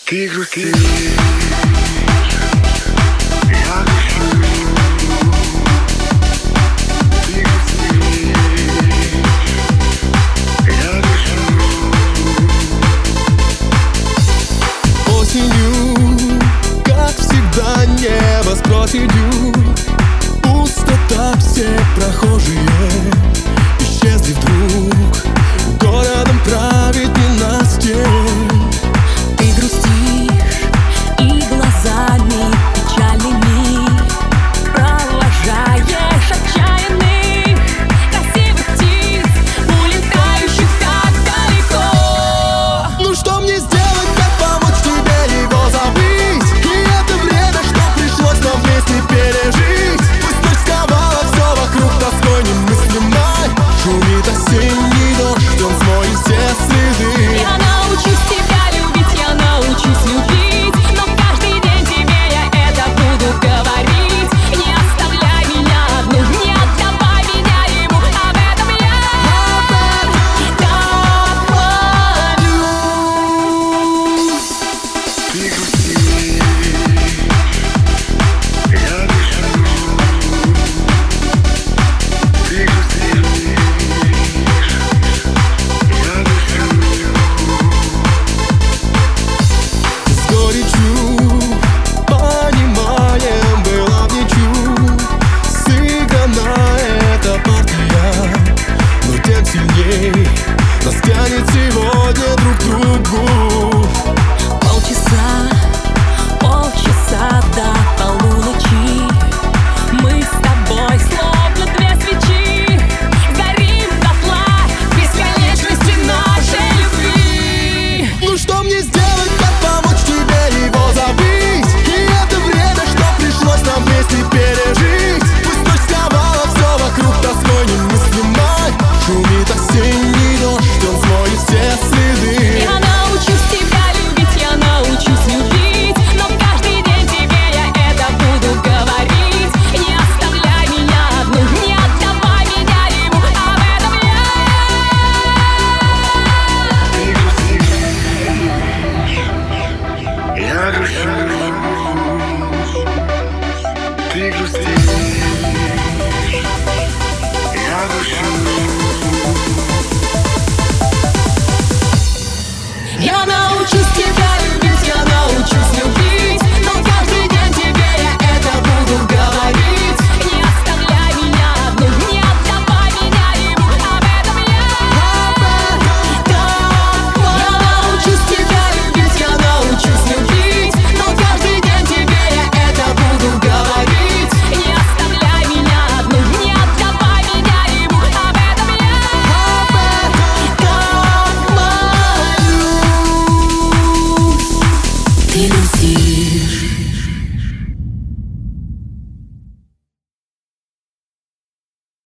Ты грустишь, я грущу. Ты грустишь, я грущу. Осенью, как всегда, небо с проседью. Пустота, все прохожие исчезли вдруг. Городом правит ненастье. Ты грустишь и глазами печальными провожаешь отчаянных красивых птиц, улетающих так далеко. Ну что мне сделать, как помочь тебе его забыть? И это время, что пришлось нам вместе пережить. Пусть ночь сковала все вокруг тоской немыслимой. Шумит осенний дождь, он смоет все следы. Я научусь тебя любить, я научусь любить, но каждый день тебе я это буду говорить. Не оставляй меня одну, не отдавай меня ему, об этом я так молюсь. Ты грустишь, я грущу. Ты грустишь, я грущу. С горечью, пониманием была в ничью сыграна эта партия, но тем сильней нас тянет сегодня друг к другу. Полчаса до полуночи мы с тобой словно две свечи горим дотла в бесконечности нашей любви. Ну что мне сделать, как помочь тебе его забыть? И это время, что пришлось нам вместе пережить. Пусть ночь сковала все вокруг тоской немыслимой. Шумит осенний дождь, он смоет все следы. Я научусь тебя любить, я научусь любить, но каждый день тебе я это буду говорить. Не оставляй меня одну, не отдавай меня ему, об этом Ты грустишь, я грущу. Ты грустишь, я грущу. Я научусь тебя любить, я научусь любить, но каждый день тебе я это буду говорить. Не оставляй меня одну, не отдавай меня ему, об этом я так молюсь. Я научусь тебя любить, я научусь любить, но каждый день тебе я это буду говорить. Не оставляй меня одну, не отдавай меня ему, об этом я так молюсь. Ты грустишь.